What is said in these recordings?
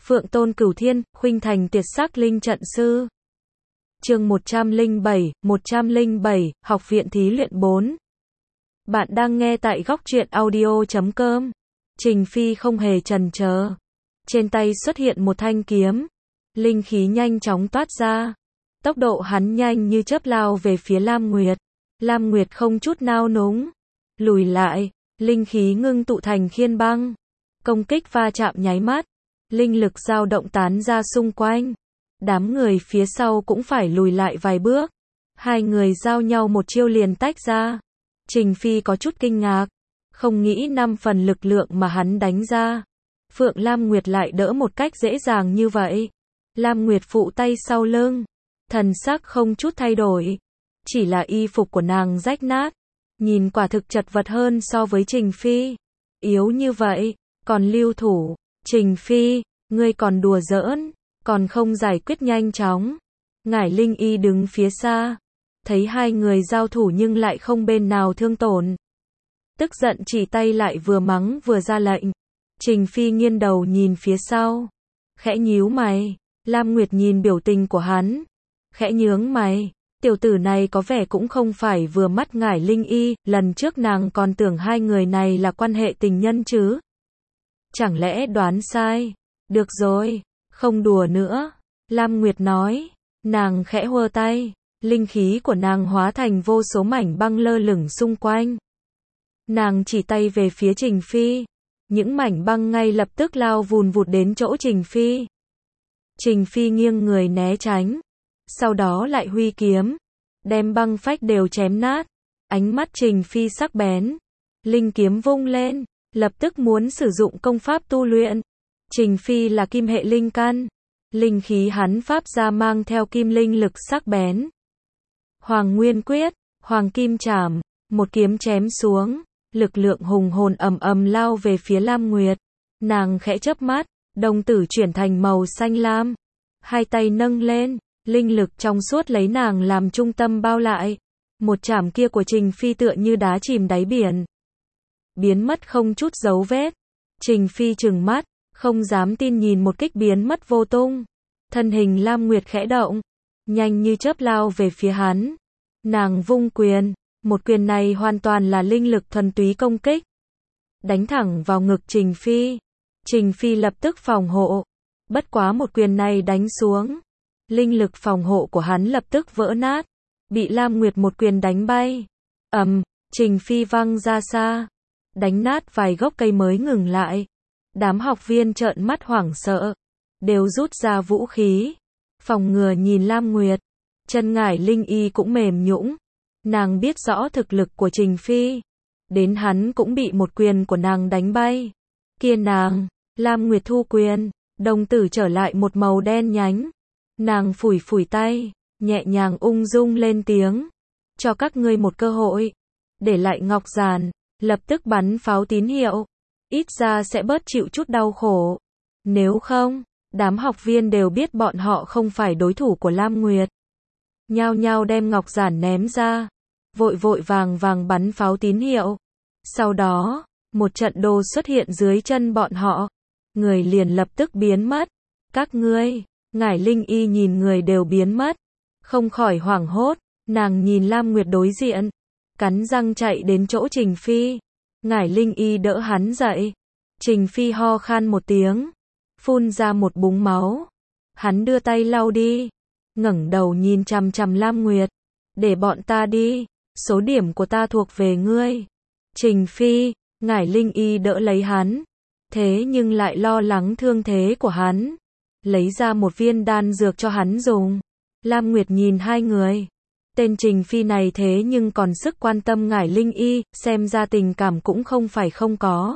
Phượng Tôn Cửu Thiên, khuynh thành tuyệt sắc linh trận sư. Chương 107, Học viện thí luyện 4. Bạn đang nghe tại góc truyện audio.com. Trình Phi không hề chần chờ. Trên tay xuất hiện một thanh kiếm. Linh khí nhanh chóng toát ra. Tốc độ hắn nhanh như chớp lao về phía Lam Nguyệt. Lam Nguyệt không chút nao núng. Lùi lại, linh khí ngưng tụ thành khiên băng. Công kích va chạm nháy mắt. Linh lực dao động tán ra xung quanh. Đám người phía sau cũng phải lùi lại vài bước. Hai người giao nhau một chiêu liền tách ra. Trình Phi có chút kinh ngạc. Không nghĩ 5 phần lực lượng mà hắn đánh ra. Phượng Lam Nguyệt lại đỡ một cách dễ dàng như vậy. Lam Nguyệt phụ tay sau lưng. Thần sắc không chút thay đổi. Chỉ là y phục của nàng rách nát. Nhìn quả thực chật vật hơn so với Trình Phi. Yếu như vậy, còn lưu thủ. Trình Phi, ngươi còn đùa giỡn, còn không giải quyết nhanh chóng. Ngải Linh Y đứng phía xa, thấy hai người giao thủ nhưng lại không bên nào thương tổn. Tức giận chỉ tay lại vừa mắng vừa ra lệnh. Trình Phi nghiêng đầu nhìn phía sau, khẽ nhíu mày. Lam Nguyệt nhìn biểu tình của hắn, khẽ nhướng mày. Tiểu tử này có vẻ cũng không phải vừa mắt Ngải Linh Y, lần trước nàng còn tưởng hai người này là quan hệ tình nhân chứ. Chẳng lẽ đoán sai? Được rồi, không đùa nữa. Lam Nguyệt nói. Nàng khẽ hơ tay. Linh khí của nàng hóa thành vô số mảnh băng lơ lửng xung quanh. Nàng chỉ tay về phía Trình Phi. Những mảnh băng ngay lập tức lao vùn vụt đến chỗ Trình Phi. Trình Phi nghiêng người né tránh. Sau đó lại huy kiếm. Đem băng phách đều chém nát. Ánh mắt Trình Phi sắc bén. Linh kiếm vung lên. Lập tức muốn sử dụng công pháp tu luyện. Trình Phi là kim hệ linh căn. Linh khí hắn pháp ra mang theo kim linh lực sắc bén. Hoàng Nguyên Quyết, Hoàng Kim Trảm, một kiếm chém xuống. Lực lượng hùng hồn ầm ầm lao về phía Lam Nguyệt. Nàng khẽ chớp mắt, đồng tử chuyển thành màu xanh lam. Hai tay nâng lên, linh lực trong suốt lấy nàng làm trung tâm bao lại. Một chảm kia của Trình Phi tựa như đá chìm đáy biển. Biến mất không chút dấu vết. Trình Phi trừng mắt, không dám tin nhìn một kích biến mất vô tung. Thân hình Lam Nguyệt khẽ động, nhanh như chớp lao về phía hắn. Nàng vung quyền, một quyền này hoàn toàn là linh lực thuần túy công kích. Đánh thẳng vào ngực Trình Phi. Trình Phi lập tức phòng hộ. Bất quá một quyền này đánh xuống. Linh lực phòng hộ của hắn lập tức vỡ nát. Bị Lam Nguyệt một quyền đánh bay. Trình Phi văng ra xa. Đánh nát vài gốc cây mới ngừng lại. Đám học viên trợn mắt hoảng sợ. Đều rút ra vũ khí. Phòng ngừa nhìn Lam Nguyệt. Chân Ngải Linh Y cũng mềm nhũn. Nàng biết rõ thực lực của Trình Phi. Đến hắn cũng bị một quyền của nàng đánh bay. Kia nàng, Lam Nguyệt thu quyền. Đồng tử trở lại một màu đen nhánh. Nàng phủi phủi tay. Nhẹ nhàng ung dung lên tiếng. Cho các ngươi một cơ hội. Để lại ngọc giản. Lập tức bắn pháo tín hiệu. Ít ra sẽ bớt chịu chút đau khổ. Nếu không, đám học viên đều biết bọn họ không phải đối thủ của Lam Nguyệt. Nhao nhao đem ngọc giản ném ra. Vội vội vàng vàng bắn pháo tín hiệu. Sau đó, một trận đồ xuất hiện dưới chân bọn họ. Người liền lập tức biến mất. Các ngươi, Ngải Linh Y nhìn người đều biến mất. Không khỏi hoảng hốt, nàng nhìn Lam Nguyệt đối diện. Cắn răng chạy đến chỗ Trình Phi. Ngải Linh Y đỡ hắn dậy. Trình Phi ho khan một tiếng. Phun ra một búng máu. Hắn đưa tay lau đi. Ngẩng đầu nhìn chằm chằm Lam Nguyệt. Để bọn ta đi. Số điểm của ta thuộc về ngươi. Trình Phi, Ngải Linh Y đỡ lấy hắn. Thế nhưng lại lo lắng thương thế của hắn. Lấy ra một viên đan dược cho hắn dùng. Lam Nguyệt nhìn hai người. Tên Trình Phi này thế nhưng còn sức quan tâm Ngải Linh Y, xem ra tình cảm cũng không phải không có.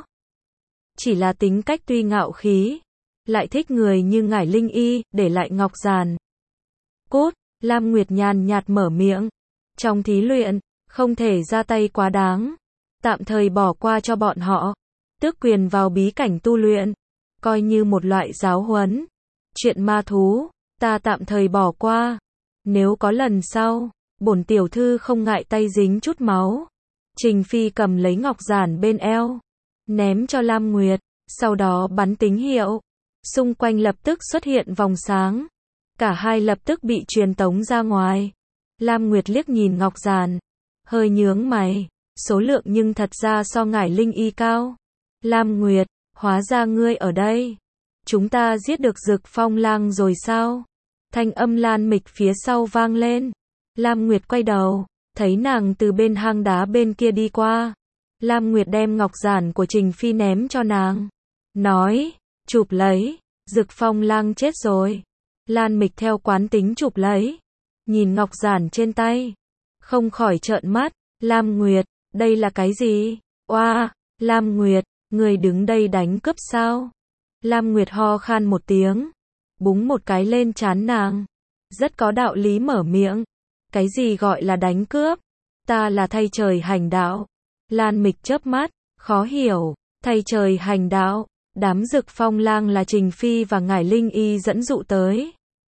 Chỉ là tính cách tuy ngạo khí, lại thích người như Ngải Linh Y, để lại ngọc giản. Cốt, Lam Nguyệt nhàn nhạt mở miệng. Trong thí luyện, không thể ra tay quá đáng. Tạm thời bỏ qua cho bọn họ. Tước quyền vào bí cảnh tu luyện. Coi như một loại giáo huấn. Chuyện ma thú, ta tạm thời bỏ qua. Nếu có lần sau, bổn tiểu thư không ngại tay dính chút máu. Trình Phi cầm lấy ngọc giản bên eo. Ném cho Lam Nguyệt. Sau đó bắn tín hiệu. Xung quanh lập tức xuất hiện vòng sáng. Cả hai lập tức bị truyền tống ra ngoài. Lam Nguyệt liếc nhìn Ngọc Giản, hơi nhướng mày, số lượng nhưng thật ra so Ngải Linh Y cao. Lam Nguyệt, hóa ra ngươi ở đây. Chúng ta giết được Dực Phong Lang rồi sao? Thanh âm Lan Mịch phía sau vang lên. Lam Nguyệt quay đầu, thấy nàng từ bên hang đá bên kia đi qua. Lam Nguyệt đem ngọc giản của Trình Phi ném cho nàng. Nói, chụp lấy, Dực Phong Lang chết rồi. Lan Mịch theo quán tính chụp lấy. Nhìn ngọc giản trên tay. Không khỏi trợn mắt. Lam Nguyệt, đây là cái gì? Oa, Lam Nguyệt, người đứng đây đánh cướp sao? Lam Nguyệt ho khan một tiếng. Búng một cái lên trán nàng. Rất có đạo lý mở miệng. Cái gì gọi là đánh cướp? Ta là thay trời hành đạo. Lan Mịch chớp mắt, khó hiểu. Thay trời hành đạo. Đám Dực Phong Lang là Trình Phi và Ngải Linh Y dẫn dụ tới.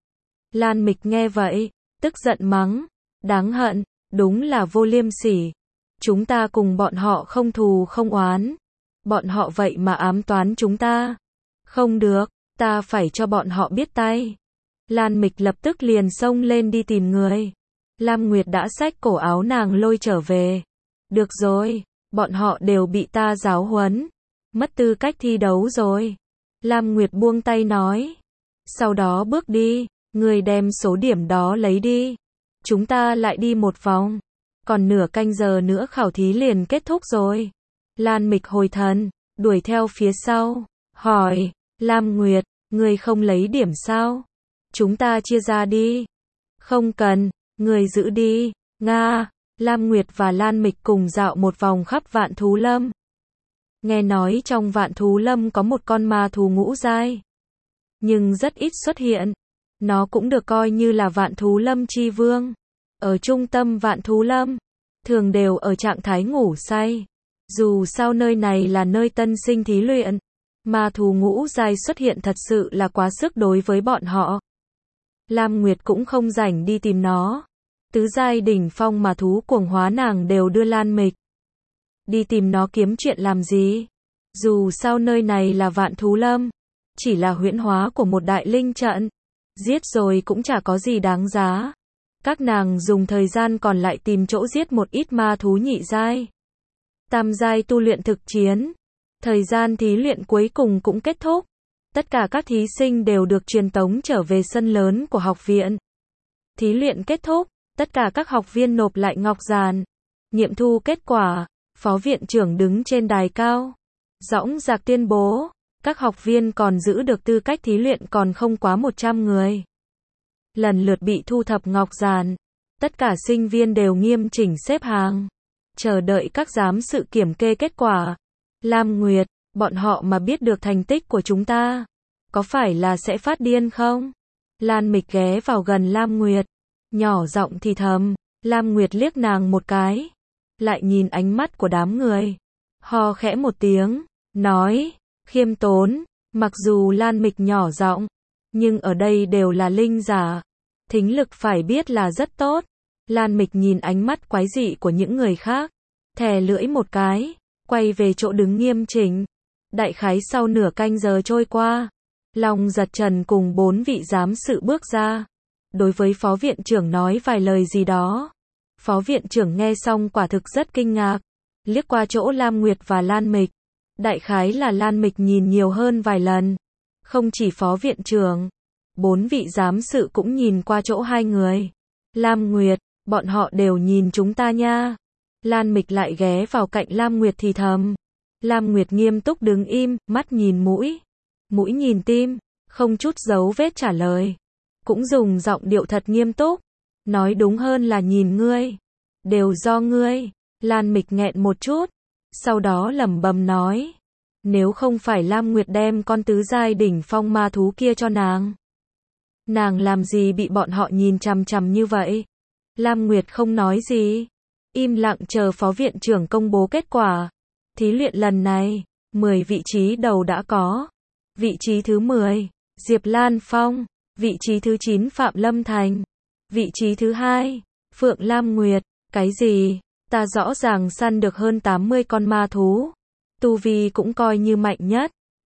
Lan Mịch nghe vậy, tức giận mắng. Đáng hận, đúng là vô liêm sỉ. Chúng ta cùng bọn họ không thù không oán. Bọn họ vậy mà ám toán chúng ta. Không được, ta phải cho bọn họ biết tay. Lan Mịch lập tức liền xông lên đi tìm người. Lam Nguyệt đã xách cổ áo nàng lôi trở về. Được rồi, bọn họ đều bị ta giáo huấn. Mất tư cách thi đấu rồi. Lam Nguyệt buông tay nói. Sau đó bước đi, người đem số điểm đó lấy đi. Chúng ta lại đi một vòng. Còn nửa canh giờ nữa khảo thí liền kết thúc rồi. Lan Mịch hồi thần, đuổi theo phía sau. Hỏi, Lam Nguyệt, người không lấy điểm sao? Chúng ta chia ra đi. Không cần, người giữ đi. Nga, Lam Nguyệt và Lan Mịch cùng dạo một vòng khắp Vạn Thú Lâm. Nghe nói trong Vạn Thú Lâm có một con ma thú ngũ giai. Nhưng rất ít xuất hiện. Nó cũng được coi như là Vạn Thú Lâm chi vương. Ở trung tâm Vạn Thú Lâm, thường đều ở trạng thái ngủ say. Dù sao nơi này là nơi tân sinh thí luyện. Ma thú ngũ giai xuất hiện thật sự là quá sức đối với bọn họ. Lam Nguyệt cũng không rảnh đi tìm nó. Tứ giai đỉnh phong mà thú cuồng hóa nàng đều đưa Lan Mịch. Đi tìm nó kiếm chuyện làm gì? Dù sao nơi này là Vạn Thú Lâm. Chỉ là huyễn hóa của một đại linh trận. Giết rồi cũng chả có gì đáng giá. Các nàng dùng thời gian còn lại tìm chỗ giết một ít ma thú nhị giai. Tam giai tu luyện thực chiến. Thời gian thí luyện cuối cùng cũng kết thúc. Tất cả các thí sinh đều được truyền tống trở về sân lớn của học viện. Thí luyện kết thúc, tất cả các học viên nộp lại ngọc giản. Nghiệm thu kết quả, phó viện trưởng đứng trên đài cao. Dõng dạc tuyên bố, các học viên còn giữ được tư cách thí luyện còn không quá 100 người. Lần lượt bị thu thập ngọc giản. Tất cả sinh viên đều nghiêm chỉnh xếp hàng. Chờ đợi các giám sự kiểm kê kết quả. Lam Nguyệt, bọn họ mà biết được thành tích của chúng ta, có phải là sẽ phát điên không? Lan Mịch ghé vào gần Lam Nguyệt, nhỏ giọng thì thầm. Lam Nguyệt liếc nàng một cái, lại nhìn ánh mắt của đám người, ho khẽ một tiếng, nói, khiêm tốn. Mặc dù Lan Mịch nhỏ giọng, nhưng ở đây đều là linh giả, thính lực phải biết là rất tốt. Lan Mịch nhìn ánh mắt quái dị của những người khác, thè lưỡi một cái, quay về chỗ đứng nghiêm chỉnh. Đại khái sau nửa canh giờ trôi qua, Long Giật Trần cùng 4 vị giám sự bước ra. Đối với phó viện trưởng nói vài lời gì đó. Phó viện trưởng nghe xong quả thực rất kinh ngạc. Liếc qua chỗ Lam Nguyệt và Lan Mịch. Đại khái là Lan Mịch nhìn nhiều hơn vài lần. Không chỉ phó viện trưởng, 4 vị giám sự cũng nhìn qua chỗ hai người. Lam Nguyệt, bọn họ đều nhìn chúng ta nha. Lan Mịch lại ghé vào cạnh Lam Nguyệt thì thầm. Lam Nguyệt nghiêm túc đứng im, mắt nhìn mũi, mũi nhìn tim, không chút giấu vết trả lời. Cũng dùng giọng điệu thật nghiêm túc. Nói đúng hơn là nhìn ngươi. Đều do ngươi. Lan Mịch nghẹn một chút. Sau đó lẩm bẩm nói. Nếu không phải Lam Nguyệt đem con tứ giai đỉnh phong ma thú kia cho nàng. Nàng làm gì bị bọn họ nhìn chằm chằm như vậy? Lam Nguyệt không nói gì. Im lặng chờ phó viện trưởng công bố kết quả. Thí luyện lần này, 10 vị trí đầu đã có. Vị trí thứ 10, Diệp Lan Phong. Vị trí thứ 9 Phạm Lâm Thành. Vị trí thứ 2, Phượng Lam Nguyệt. Cái gì? Ta rõ ràng săn được hơn 80 con ma thú. Tu vi cũng coi như mạnh nhất.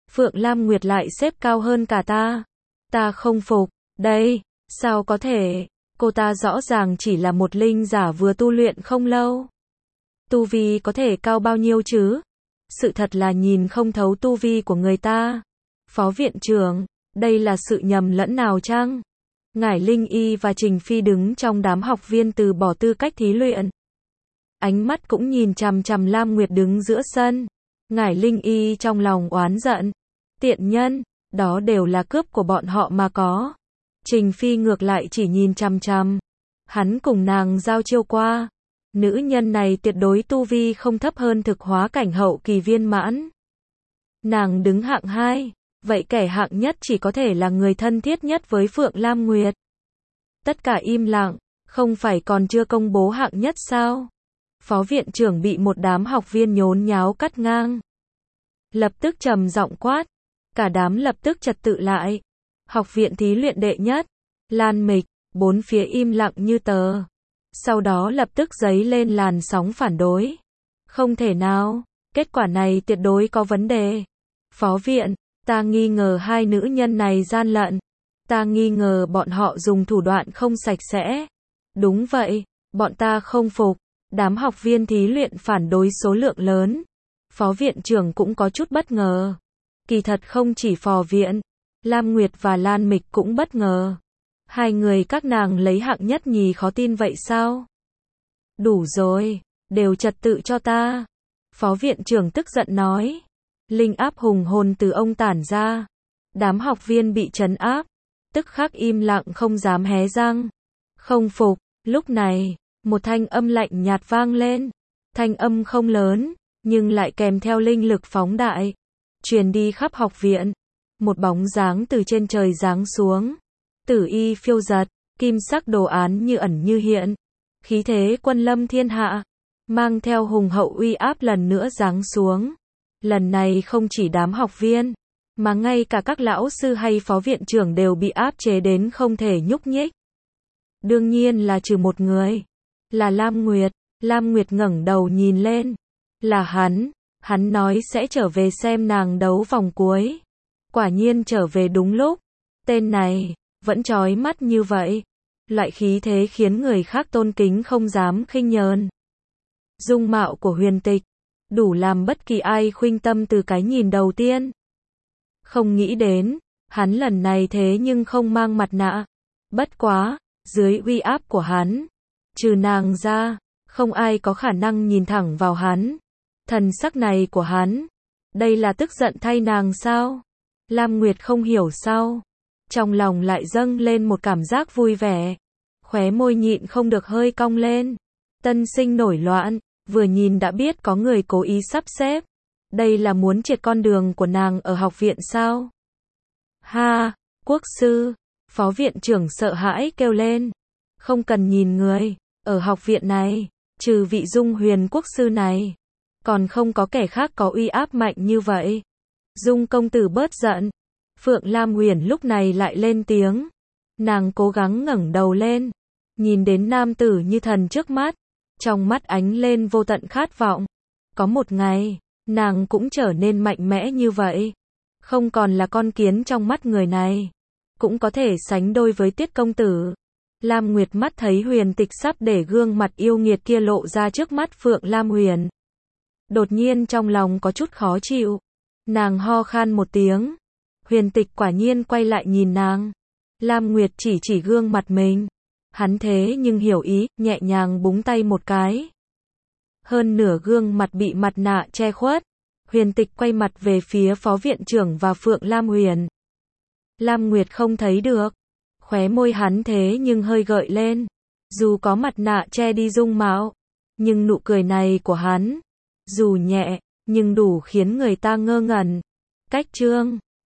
Phượng Lam Nguyệt lại xếp cao hơn cả ta. Ta không phục, đây, sao có thể, cô ta rõ ràng chỉ là một linh giả vừa tu luyện không lâu. Tu vi có thể cao bao nhiêu chứ? Sự thật là nhìn không thấu tu vi của người ta. Phó viện trưởng, đây là sự nhầm lẫn nào chăng? Ngải Linh Y và Trình Phi đứng trong đám học viên từ bỏ tư cách thí luyện. Ánh mắt cũng nhìn chằm chằm Lam Nguyệt đứng giữa sân. Ngải Linh Y trong lòng oán giận. Tiện nhân, đó đều là cướp của bọn họ mà có. Trình Phi ngược lại chỉ nhìn chằm chằm. Hắn cùng nàng giao chiêu qua. Nữ nhân này tuyệt đối tu vi không thấp hơn thực hóa cảnh hậu kỳ viên mãn. Nàng đứng hạng 2, vậy kẻ hạng nhất chỉ có thể là người thân thiết nhất với Phượng Lam Nguyệt. Tất cả im lặng, không phải còn chưa công bố hạng nhất sao? Phó viện trưởng bị một đám học viên nhốn nháo cắt ngang. Lập tức trầm giọng quát, cả đám lập tức trật tự lại. Học viện thí luyện đệ nhất, Lan Mịch, bốn phía im lặng như tờ. Sau đó lập tức dấy lên làn sóng phản đối. Không thể nào, kết quả này tuyệt đối có vấn đề. Phó viện, ta nghi ngờ hai nữ nhân này gian lận. Ta nghi ngờ bọn họ dùng thủ đoạn không sạch sẽ. Đúng vậy, bọn ta không phục. Đám học viên thí luyện phản đối số lượng lớn. Phó viện trưởng cũng có chút bất ngờ. Kỳ thật không chỉ phò viện, Lam Nguyệt và Lan Mịch cũng bất ngờ. Hai người các nàng lấy hạng nhất nhì khó tin vậy sao? Đủ rồi, đều trật tự cho ta. Phó viện trưởng tức giận nói. Linh áp hùng hồn từ ông tản ra. Đám học viên bị trấn áp, tức khắc im lặng không dám hé răng. Không phục, lúc này, một thanh âm lạnh nhạt vang lên. Thanh âm không lớn, nhưng lại kèm theo linh lực phóng đại. Truyền đi khắp học viện. Một bóng dáng từ trên trời giáng xuống. Tử y phiêu giật, kim sắc đồ án như ẩn như hiện. Khí thế quân lâm thiên hạ, mang theo hùng hậu uy áp lần nữa giáng xuống. Lần này không chỉ đám học viên, mà ngay cả các lão sư hay phó viện trưởng đều bị áp chế đến không thể nhúc nhích. Đương nhiên là trừ một người, là Lam Nguyệt. Lam Nguyệt ngẩng đầu nhìn lên, là hắn nói sẽ trở về xem nàng đấu vòng cuối. Quả nhiên trở về đúng lúc, tên này vẫn chói mắt như vậy. Loại khí thế khiến người khác tôn kính không dám khinh nhờn. Dung mạo của Huyền Tịch, đủ làm bất kỳ ai khuynh tâm từ cái nhìn đầu tiên. Không nghĩ đến, hắn lần này thế nhưng không mang mặt nạ. Bất quá, dưới uy áp của hắn, trừ nàng ra, không ai có khả năng nhìn thẳng vào hắn. Thần sắc này của hắn, đây là tức giận thay nàng sao? Lam Nguyệt không hiểu sao, trong lòng lại dâng lên một cảm giác vui vẻ. Khóe môi nhịn không được hơi cong lên. Tân sinh nổi loạn, vừa nhìn đã biết có người cố ý sắp xếp. Đây là muốn triệt con đường của nàng ở học viện sao? Ha, quốc sư, phó viện trưởng sợ hãi kêu lên. Không cần nhìn người, ở học viện này, trừ vị Dung Huyền quốc sư này, còn không có kẻ khác có uy áp mạnh như vậy. Dung công tử bớt giận. Phượng Lam Huyền lúc này lại lên tiếng. Nàng cố gắng ngẩng đầu lên, nhìn đến nam tử như thần trước mắt, trong mắt ánh lên vô tận khát vọng. Có một ngày, nàng cũng trở nên mạnh mẽ như vậy. Không còn là con kiến trong mắt người này, cũng có thể sánh đôi với Tiết công tử. Lam Nguyệt mắt thấy Huyền Tịch sắp để gương mặt yêu nghiệt kia lộ ra trước mắt Phượng Lam Huyền. Đột nhiên trong lòng có chút khó chịu. Nàng ho khan một tiếng. Huyền Tịch quả nhiên quay lại nhìn nàng. Lam Nguyệt chỉ gương mặt mình. Hắn thế nhưng hiểu ý, nhẹ nhàng búng tay một cái. Hơn nửa gương mặt bị mặt nạ che khuất. Huyền Tịch quay mặt về phía phó viện trưởng và Phượng Lam Huyền. Lam Nguyệt không thấy được. Khóe môi hắn thế nhưng hơi gợi lên. Dù có mặt nạ che đi dung mạo, nhưng nụ cười này của hắn, dù nhẹ, nhưng đủ khiến người ta ngơ ngẩn. Cách chương